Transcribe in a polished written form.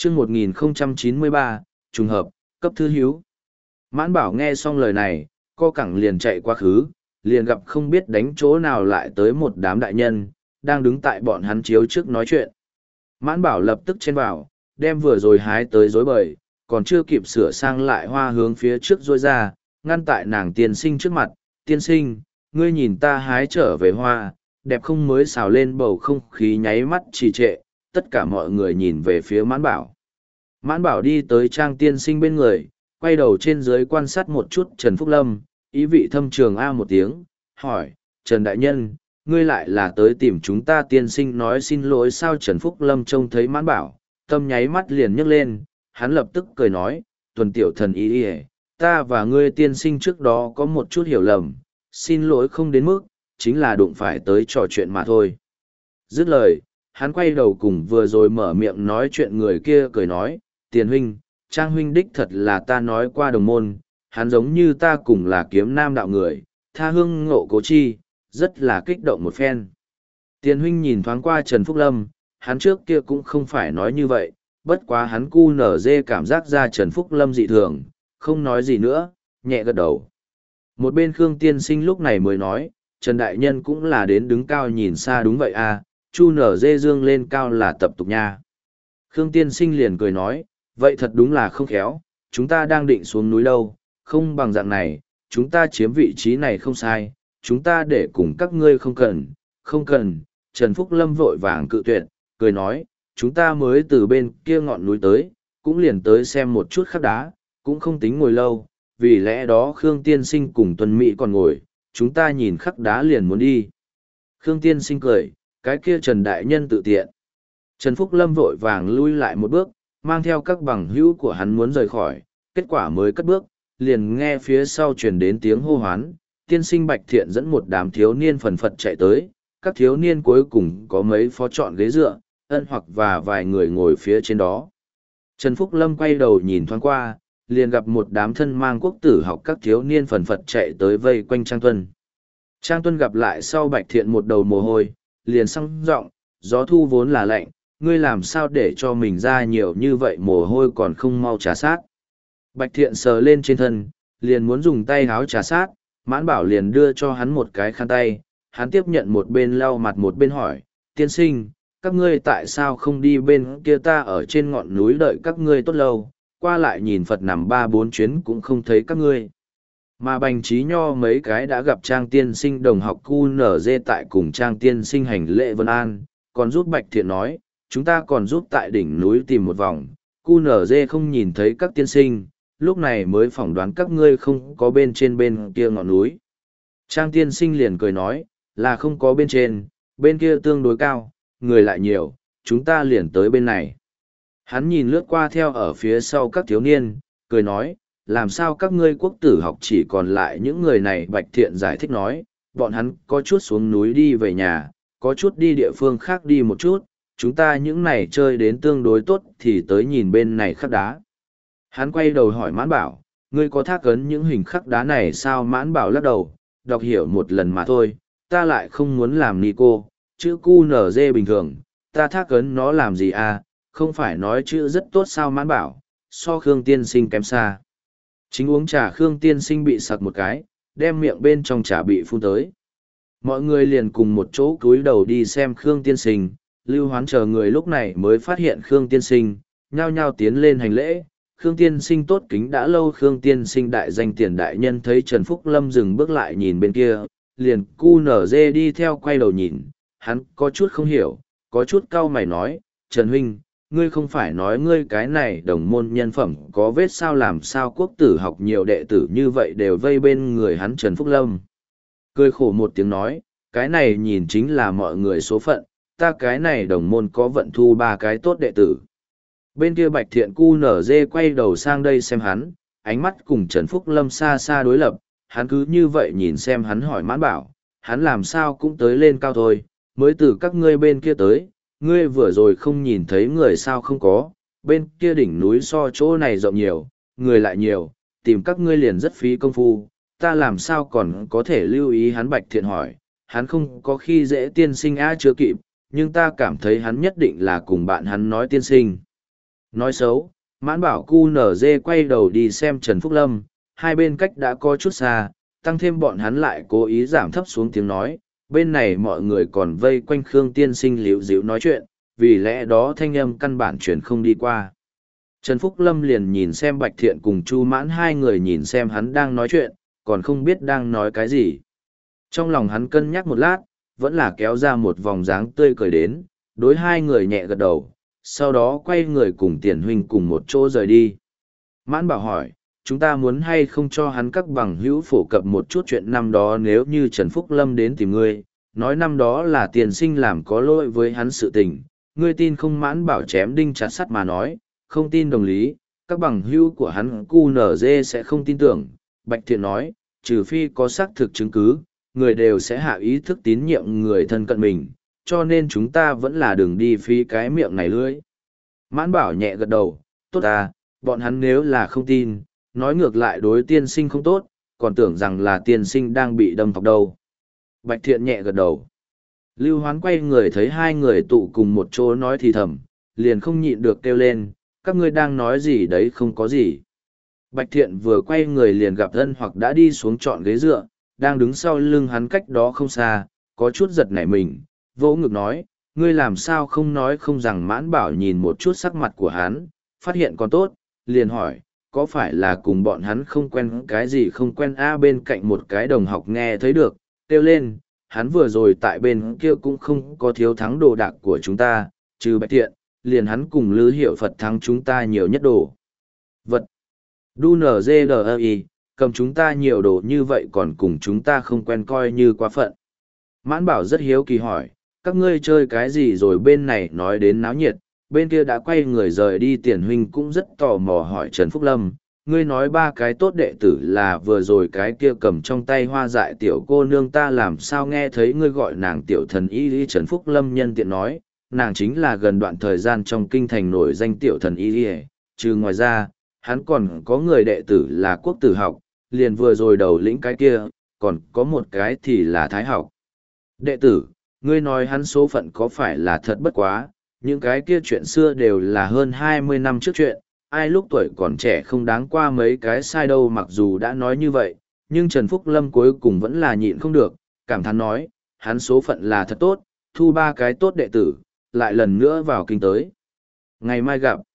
chương 1093, trùng hợp, cấp thư hiếu. Mãn Bảo nghe xong lời này, co cẳng liền chạy quá khứ, liền gặp không biết đánh chỗ nào lại tới một đám đại nhân, đang đứng tại bọn hắn chiếu trước nói chuyện. Mãn Bảo lập tức chen vào, đem vừa rồi hái tới rối bời, còn chưa kịp sửa sang lại hoa hướng phía trước rôi ra, ngăn tại nàng tiên sinh trước mặt. Tiên sinh, ngươi nhìn ta hái trở về hoa, đẹp không, mới xào lên bầu không khí nháy mắt trì trệ, tất cả mọi người nhìn về phía Mãn Bảo. Mãn Bảo đi tới Trang tiên sinh bên người, quay đầu trên dưới quan sát một chút Trần Phúc Lâm, ý vị thâm trường a một tiếng, hỏi, Trần Đại Nhân, ngươi lại là tới tìm chúng ta. Tiên sinh nói xin lỗi sao? Trần Phúc Lâm trông thấy Mãn Bảo, tâm nháy mắt liền nhấc lên, hắn lập tức cười nói, Tuần tiểu thần ý ý, ta và ngươi tiên sinh trước đó có một chút hiểu lầm, xin lỗi không đến mức, chính là đụng phải tới trò chuyện mà thôi. Dứt lời, hắn quay đầu cùng vừa rồi mở miệng nói chuyện người kia cười nói, Tiền huynh, Trang huynh đích thật là ta nói qua đồng môn, hắn giống như ta cùng là kiếm nam đạo người, tha hương ngộ cố chi, rất là kích động một phen. Tiền huynh nhìn thoáng qua Trần Phúc Lâm, hắn trước kia cũng không phải nói như vậy, bất quá hắn cu nở dê cảm giác ra Trần Phúc Lâm dị thường, không nói gì nữa, nhẹ gật đầu. Một bên Khương tiên sinh lúc này mới nói, Trần Đại Nhân cũng là đến đứng cao nhìn xa đúng vậy à, chu nở dê dương lên cao là tập tục nha. Khương tiên sinh liền cười nói, vậy thật đúng là không khéo, chúng ta đang định xuống núi đâu, không bằng dạng này, chúng ta chiếm vị trí này không sai, chúng ta để cùng các ngươi không cần, không cần. Trần Phúc Lâm vội vàng cự tuyệt, cười nói, chúng ta mới từ bên kia ngọn núi tới, cũng liền tới xem một chút khắc đá, cũng không tính ngồi lâu, vì lẽ đó Khương tiên sinh cùng Tuần Mỹ còn ngồi, chúng ta nhìn khắc đá liền muốn đi. Khương tiên sinh cười, cái kia Trần Đại Nhân tự tiện. Trần Phúc Lâm vội vàng lui lại một bước, mang theo các bằng hữu của hắn muốn rời khỏi, kết quả mới cất bước, liền nghe phía sau truyền đến tiếng hô hoán, tiên sinh Bạch Thiện dẫn một đám thiếu niên phần phật chạy tới, các thiếu niên cuối cùng có mấy phó chọn ghế dựa, ân hoặc và vài người ngồi phía trên đó. Trần Phúc Lâm quay đầu nhìn thoáng qua, liền gặp một đám thân mang quốc tử học các thiếu niên phần phật chạy tới vây quanh Trang Tuân. Trang Tuân gặp lại sau Bạch Thiện một đầu mồ hôi, liền săng giọng, gió thu vốn là lạnh, ngươi làm sao để cho mình ra nhiều như vậy mồ hôi còn không mau trà sát. Bạch Thiện sờ lên trên thân, liền muốn dùng tay háo trà sát, Mãn Bảo liền đưa cho hắn một cái khăn tay, hắn tiếp nhận một bên lau mặt một bên hỏi, tiên sinh, các ngươi tại sao không đi bên kia, ta ở trên ngọn núi đợi các ngươi tốt lâu, qua lại nhìn Phật nằm 3-4 chuyến cũng không thấy các ngươi. Mà Bành Trí Nho mấy cái đã gặp Trang tiên sinh đồng học QNZ tại cùng Trang tiên sinh hành lễ vân an, còn giúp Bạch Thiện nói, chúng ta còn giúp tại đỉnh núi tìm một vòng, QNZ không nhìn thấy các tiên sinh, lúc này mới phỏng đoán các ngươi không có bên trên bên kia ngọn núi. Trang tiên sinh liền cười nói, là không có bên trên, bên kia tương đối cao, người lại nhiều, chúng ta liền tới bên này. Hắn nhìn lướt qua theo ở phía sau các thiếu niên, cười nói, làm sao các ngươi quốc tử học chỉ còn lại những người này. Bạch Thiện giải thích nói, bọn hắn có chút xuống núi đi về nhà, có chút đi địa phương khác đi một chút, chúng ta những này chơi đến tương đối tốt thì tới nhìn bên này khắc đá. Hắn quay đầu hỏi Mãn Bảo, ngươi có thác ấn những hình khắc đá này sao? Mãn Bảo lắc đầu, đọc hiểu một lần mà thôi, ta lại không muốn làm ni cô, chữ QNZ bình thường, ta thác ấn nó làm gì à, không phải nói chữ rất tốt sao? Mãn Bảo, so Khương tiên sinh kém xa. Chính uống trà Khương tiên sinh bị sặc một cái, đem miệng bên trong trà bị phun tới. Mọi người liền cùng một chỗ cúi đầu đi xem Khương tiên sinh, Lưu Hoán chờ người lúc này mới phát hiện Khương tiên sinh, nhao nhao tiến lên hành lễ. Khương tiên sinh tốt kính đã lâu. Khương tiên sinh đại danh Tiền Đại Nhân thấy Trần Phúc Lâm dừng bước lại nhìn bên kia, liền QNZ đi theo quay đầu nhìn, hắn có chút không hiểu, có chút cau mày nói, Trần huynh, ngươi không phải nói ngươi cái này đồng môn nhân phẩm có vết sao? Làm sao quốc tử học nhiều đệ tử như vậy đều vây bên người hắn? Trần Phúc Lâm cười khổ một tiếng nói, cái này nhìn chính là mọi người số phận, ta cái này đồng môn có vận thu 3 cái tốt đệ tử. Bên kia Bạch Thiện QNZ quay đầu sang đây xem hắn, ánh mắt cùng Trần Phúc Lâm xa xa đối lập, hắn cứ như vậy nhìn xem hắn hỏi Mãn Bảo, hắn làm sao cũng tới lên cao thôi, mới từ các ngươi bên kia tới, ngươi vừa rồi không nhìn thấy người sao? Không có, bên kia đỉnh núi so chỗ này rộng nhiều, người lại nhiều, tìm các ngươi liền rất phí công phu, ta làm sao còn có thể lưu ý hắn? Bạch Thiện hỏi, hắn không có khi dễ tiên sinh chưa kịp, nhưng ta cảm thấy hắn nhất định là cùng bạn hắn nói tiên sinh. Nói xấu, Mãn Bảo cu nở dê quay đầu đi xem Trần Phúc Lâm, hai bên cách đã có chút xa, tăng thêm bọn hắn lại cố ý giảm thấp xuống tiếng nói, bên này mọi người còn vây quanh Khương Tiên Sinh liễu díu nói chuyện, vì lẽ đó thanh âm căn bản chuyển không đi qua. Trần Phúc Lâm liền nhìn xem Bạch Thiện cùng Chu Mãn hai người nhìn xem hắn đang nói chuyện, còn không biết đang nói cái gì. Trong lòng hắn cân nhắc một lát, vẫn là kéo ra một vòng dáng tươi cười đến, đối hai người nhẹ gật đầu, sau đó quay người cùng Tiền huynh cùng một chỗ rời đi. Mãn Bảo hỏi, chúng ta muốn hay không cho hắn các bằng hữu phổ cập một chút chuyện năm đó, nếu như Trần Phúc Lâm đến tìm ngươi, nói năm đó là Tiền sinh làm có lỗi với hắn sự tình, ngươi tin không? Mãn Bảo chém đinh chặt sắt mà nói, không tin đồng lý, các bằng hữu của hắn QNZ sẽ không tin tưởng. Bạch Thiện nói, trừ phi có xác thực chứng cứ, người đều sẽ hạ ý thức tín nhiệm người thân cận mình, cho nên chúng ta vẫn là đừng đi phí cái miệng này lưỡi. Mãn Bảo nhẹ gật đầu, tốt à, bọn hắn nếu là không tin, nói ngược lại đối tiên sinh không tốt, còn tưởng rằng là tiên sinh đang bị đâm thọc đâu. Bạch Thiện nhẹ gật đầu. Lưu Hoán quay người thấy hai người tụ cùng một chỗ nói thì thầm, liền không nhịn được kêu lên, các ngươi đang nói gì đấy? Không có gì. Bạch Thiện vừa quay người liền gặp Ân Hoặc đã đi xuống trọn ghế dựa, đang đứng sau lưng hắn cách đó không xa, có chút giật nảy mình, vỗ ngực nói, ngươi làm sao không nói không rằng? Mãn Bảo nhìn một chút sắc mặt của hắn, phát hiện còn tốt, liền hỏi, có phải là cùng bọn hắn không quen? Cái gì không quen? Bên cạnh một cái đồng học nghe thấy được, kêu lên, hắn vừa rồi tại bên kia cũng không có thiếu thắng đồ đạc của chúng ta, trừ Bạch Thiện, liền hắn cùng Lữ Hiệu Phật thắng chúng ta nhiều nhất đồ vật. DUNZDI, cầm chúng ta nhiều đồ như vậy còn cùng chúng ta không quen, coi như quá phận. Mãn Bảo rất hiếu kỳ hỏi, các ngươi chơi cái gì rồi? Bên này nói đến náo nhiệt, bên kia đã quay người rời đi. Tiền huynh cũng rất tò mò hỏi Trần Phúc Lâm, ngươi nói ba cái tốt đệ tử là vừa rồi cái kia cầm trong tay hoa dại tiểu cô nương, ta làm sao nghe thấy ngươi gọi nàng tiểu thần y? Trần Phúc Lâm nhân tiện nói, nàng chính là gần đoạn thời gian trong kinh thành nổi danh tiểu thần y, trừ ngoài ra, hắn còn có người đệ tử là Quốc Tử học, liền vừa rồi đầu lĩnh cái kia, còn có một cái thì là Thái học. Đệ tử, ngươi nói hắn số phận có phải là thật? Bất quá, những cái kia chuyện xưa đều là hơn 20 năm trước chuyện, ai lúc tuổi còn trẻ không đáng qua mấy cái sai đâu. Mặc dù đã nói như vậy, nhưng Trần Phúc Lâm cuối cùng vẫn là nhịn không được, cảm thán nói, hắn số phận là thật tốt, thu ba cái tốt đệ tử, lại lần nữa vào kinh tới. Ngày mai gặp.